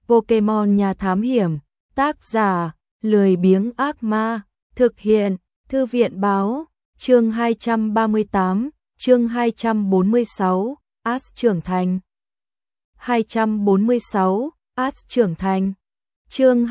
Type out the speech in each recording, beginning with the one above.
Pokemon nhà thám hiểm, tác giả, lười biếng ác ma, thực hiện, thư viện báo, chương 238, chương 246, Ash trưởng thành. 246, Ash trưởng thành. Chương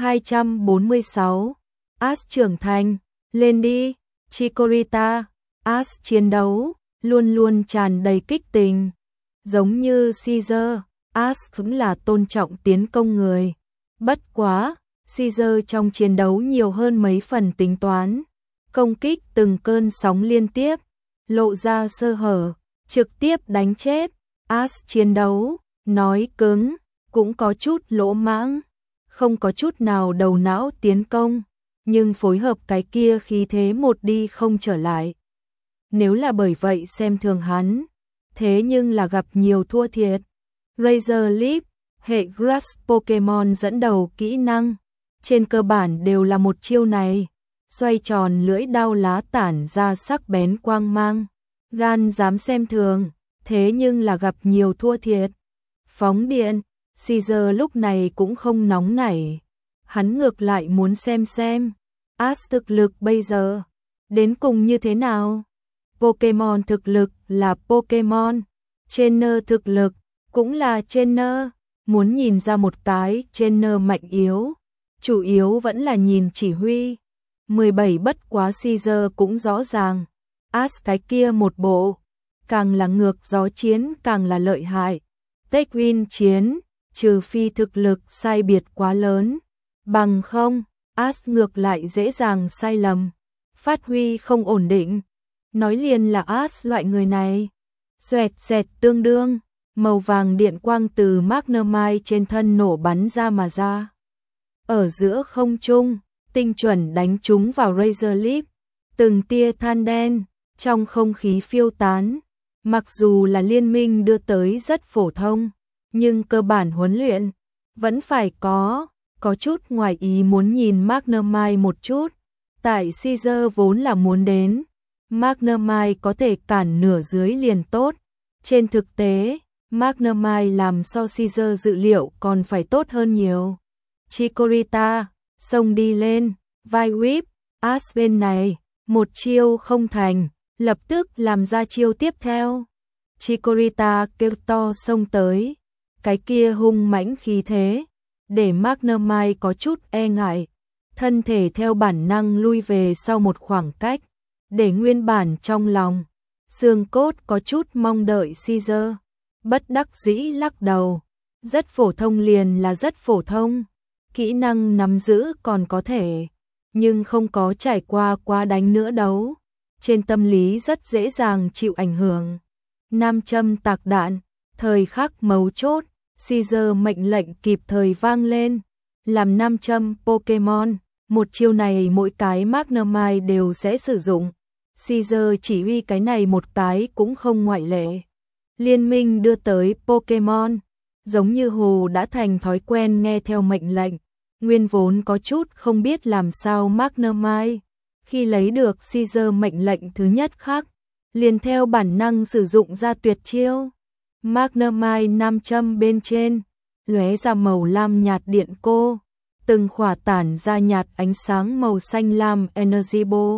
246, Ash trưởng thành, lên đi, Chikorita. Ash chiến đấu, luôn luôn tràn đầy kích tình. Giống như Caesar, Ash cũng là tôn trọng tiến công người. Bất quá, Caesar trong chiến đấu nhiều hơn mấy phần tính toán. Công kích từng cơn sóng liên tiếp, lộ ra sơ hở, trực tiếp đánh chết. Ash chiến đấu, nói cứng, cũng có chút lỗ mãng, không có chút nào đầu não tiến công, nhưng phối hợp cái kia khí thế một đi không trở lại. Nếu là bởi vậy xem thường hắn, thế nhưng là gặp nhiều thua thiệt. Razor Leaf, hệ Grass Pokemon dẫn đầu kỹ năng, trên cơ bản đều là một chiêu này, xoay tròn lưỡi đao lá tản ra sắc bén quang mang, gan dám xem thường, thế nhưng là gặp nhiều thua thiệt. Phóng điện, Caesar lúc này cũng không nóng nảy, hắn ngược lại muốn xem Ash thực lực bây giờ đến cùng như thế nào. Pokemon thực lực là Pokemon, trainer thực lực cũng là trainer, muốn nhìn ra một cái trainer mạnh yếu, chủ yếu vẫn là nhìn chỉ huy. 17 bất quá Caesar cũng rõ ràng, Ash cái kia một bộ, càng là ngược gió chiến càng là lợi hại. Take win chiến, trừ phi thực lực sai biệt quá lớn, bằng không, Ash ngược lại dễ dàng sai lầm, phát huy không ổn định. Nói liền là Ash loại người này. Xoẹt xẹt tương đương, màu vàng điện quang từ Magnemite trên thân nổ bắn ra mà ra. Ở giữa không trung, tinh chuẩn đánh trúng vào Razor Leaf, từng tia than đen trong không khí phiêu tán. Mặc dù là liên minh đưa tới rất phổ thông, nhưng cơ bản huấn luyện vẫn phải có chút ngoài ý muốn nhìn Magnemite một chút. Tại Caesar vốn là muốn đến, Magnemite có thể cản nửa dưới liền tốt. Trên thực tế, Magnemite làm so Caesar dự liệu còn phải tốt hơn nhiều. Chikorita, xông đi lên, vai whip, Ash bên này, một chiêu không thành, lập tức làm ra chiêu tiếp theo. Chikorita kêu to xông tới, cái kia hung mãnh khí thế, để Magnemite có chút e ngại, thân thể theo bản năng lui về sau một khoảng cách, để nguyên bản trong lòng, xương cốt có chút mong đợi Caesar, bất đắc dĩ lắc đầu, rất phổ thông liền là rất phổ thông, kỹ năng nắm giữ còn có thể, nhưng không có trải qua quá đánh nữa đấu, trên tâm lý rất dễ dàng chịu ảnh hưởng. Nam châm tạc đạn, thời khắc mấu chốt, Caesar mệnh lệnh kịp thời vang lên, làm nam châm Pokemon, một chiêu này mỗi cái Magnemite đều sẽ sử dụng. Caesar chỉ huy cái này một cái cũng không ngoại lệ. Liên minh đưa tới Pokemon, giống như hồ đã thành thói quen nghe theo mệnh lệnh, nguyên vốn có chút không biết làm sao Magnemite, khi lấy được Caesar mệnh lệnh thứ nhất khác, liền theo bản năng sử dụng ra tuyệt chiêu. Magnemite nam châm bên trên, lóe ra màu lam nhạt điện cô, từng khỏa tản ra nhạt ánh sáng màu xanh lam Energy Ball.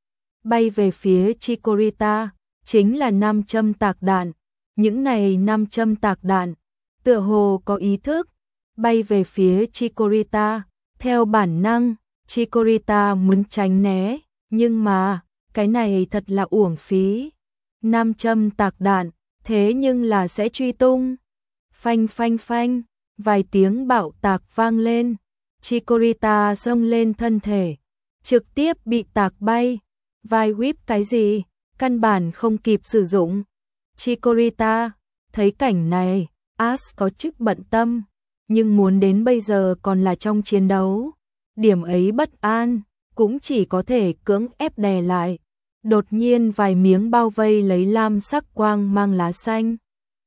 Bay về phía Chikorita, chính là nam châm tạc đạn. Những này nam châm tạc đạn, tựa hồ có ý thức, bay về phía Chikorita, theo bản năng, Chikorita muốn tránh né, nhưng mà, cái này thật là uổng phí. Nam châm tạc đạn, thế nhưng là sẽ truy tung. Phanh phanh phanh, vài tiếng bạo tạc vang lên, Chikorita xông lên thân thể, trực tiếp bị tạc bay. Vai whip cái gì, căn bản không kịp sử dụng. Chikorita, thấy cảnh này, Ash có chút bận tâm, nhưng muốn đến bây giờ còn là trong chiến đấu. Điểm ấy bất an, cũng chỉ có thể cưỡng ép đè lại. Đột nhiên vài miếng bao vây lấy lam sắc quang mang lá xanh.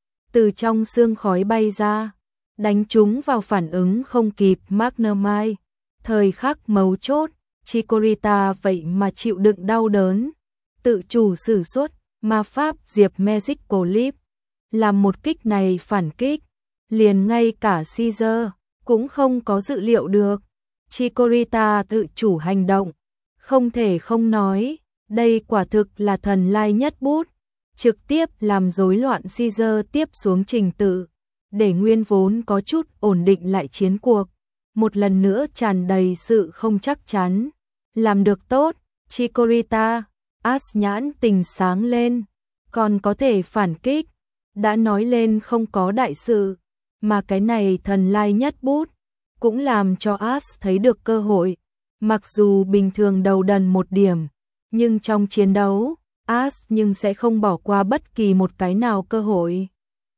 Từ trong sương khói bay ra, đánh chúng vào phản ứng không kịp Magnemite. Thời khắc mấu chốt, Chikorita vậy mà chịu đựng đau đớn, tự chủ sử xuất ma pháp diệp Magical Leap, làm một kích này phản kích, liền ngay cả Caesar cũng không có dự liệu được. Chikorita tự chủ hành động, không thể không nói, đây quả thực là thần lai nhất bút, trực tiếp làm rối loạn Caesar tiếp xuống trình tự, để nguyên vốn có chút ổn định lại chiến cuộc, một lần nữa tràn đầy sự không chắc chắn. Làm được tốt, Chikorita. As nhãn tình sáng lên, còn có thể phản kích, đã nói lên không có đại sự, mà cái này thần lai nhất bút, cũng làm cho As thấy được cơ hội, mặc dù bình thường đầu đần một điểm, nhưng trong chiến đấu, As nhưng sẽ không bỏ qua bất kỳ một cái nào cơ hội.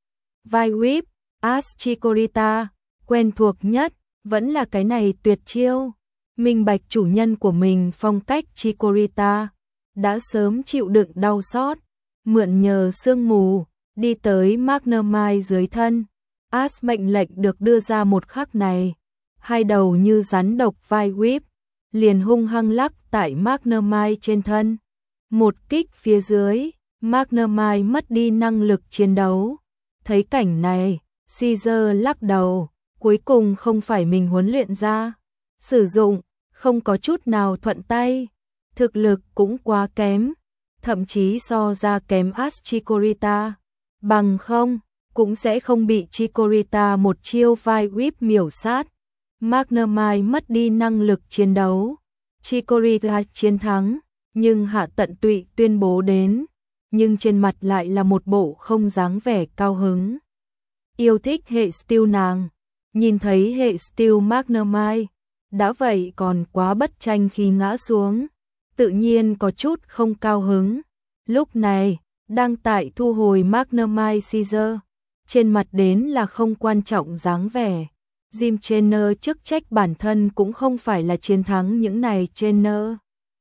Vai whip, As Chikorita, quen thuộc nhất, vẫn là cái này tuyệt chiêu, minh bạch chủ nhân của mình phong cách Chikorita. Đã sớm chịu đựng đau xót, mượn nhờ sương mù, đi tới Magnemite dưới thân. As mệnh lệnh được đưa ra một khắc này, hai đầu như rắn độc vai whip, liền hung hăng lắc tại Magnemite trên thân. Một kích phía dưới, Magnemite mất đi năng lực chiến đấu. Thấy cảnh này, Caesar lắc đầu, cuối cùng không phải mình huấn luyện ra, sử dụng, không có chút nào thuận tay. Thực lực cũng quá kém, thậm chí so ra kém As Chikorita, bằng không, cũng sẽ không bị Chikorita một chiêu vai whip miểu sát. Magnemite mất đi năng lực chiến đấu, Chikorita chiến thắng, nhưng Hạ Tận Tụy tuyên bố đến, nhưng trên mặt lại là một bộ không dáng vẻ cao hứng. Yêu thích hệ Steel nàng, nhìn thấy hệ Steel Magnemite, đã vậy còn quá bất tranh khi ngã xuống, tự nhiên có chút không cao hứng. Lúc này, đang tại thu hồi Magnemite Caesar, trên mặt đến là không quan trọng dáng vẻ. Jim Trainer chức trách bản thân cũng không phải là chiến thắng những này trainer,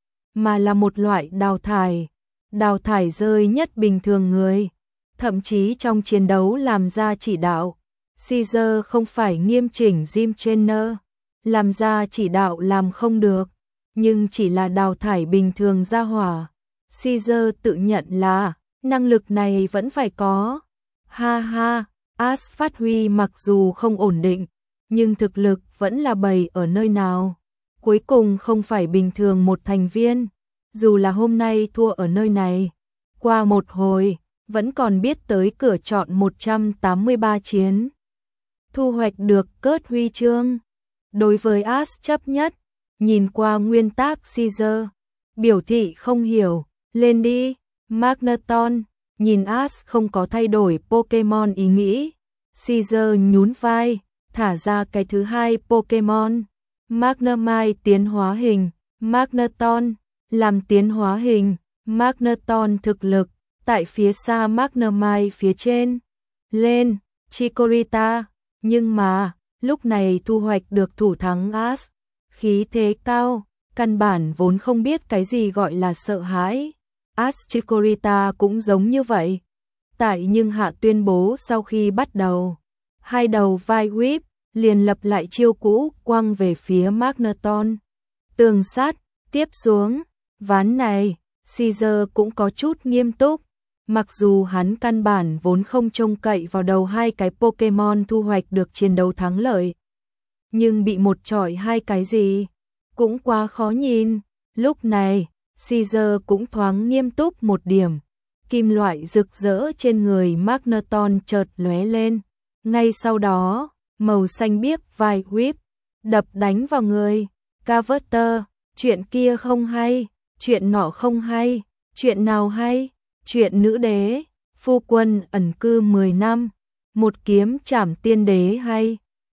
mà là một loại đào thải rơi nhất bình thường người, thậm chí trong chiến đấu làm ra chỉ đạo. Caesar không phải nghiêm chỉnh Jim Trainer, làm ra chỉ đạo làm không được, nhưng chỉ là đào thải bình thường ra hỏa. Caesar tự nhận là năng lực này vẫn phải có. Ha ha, As phát huy mặc dù không ổn định, nhưng thực lực vẫn là bày ở nơi nào. Cuối cùng không phải bình thường một thành viên, dù là hôm nay thua ở nơi này, qua một hồi, vẫn còn biết tới cửa chọn 183 chiến. Thu hoạch được cớt huy chương. Đối với As chấp nhất, nhìn qua nguyên tác Caesar, biểu thị không hiểu, lên đi, Magneton, nhìn As không có thay đổi Pokemon ý nghĩ. Caesar nhún vai, thả ra cái thứ hai Pokemon. Magnemite tiến hóa hình, Magneton, làm tiến hóa hình, Magneton thực lực, tại phía xa Magnemite phía trên. Lên, Chikorita, nhưng mà, lúc này thu hoạch được thủ thắng As, khí thế cao, căn bản vốn không biết cái gì gọi là sợ hãi. As Chikorita cũng giống như vậy. Tại nhưng Hạ tuyên bố sau khi bắt đầu, hai đầu vai whip liền lập lại chiêu cũ quăng về phía Magneton. Tường sát, tiếp xuống, ván này, Caesar cũng có chút nghiêm túc. Mặc dù hắn căn bản vốn không trông cậy vào đầu hai cái Pokemon thu hoạch được chiến đấu thắng lợi, nhưng bị một chọi hai cái gì, cũng quá khó nhìn. Lúc này, Caesar cũng thoáng nghiêm túc một điểm. Kim loại rực rỡ trên người Magneton chợt lóe lên. Ngay sau đó, màu xanh biếc vai whip đập đánh vào người. Carver, chuyện kia không hay, chuyện nọ không hay, chuyện nào hay? Chuyện nữ đế, phu quân ẩn cư 10 năm, một kiếm trảm tiên đế hay?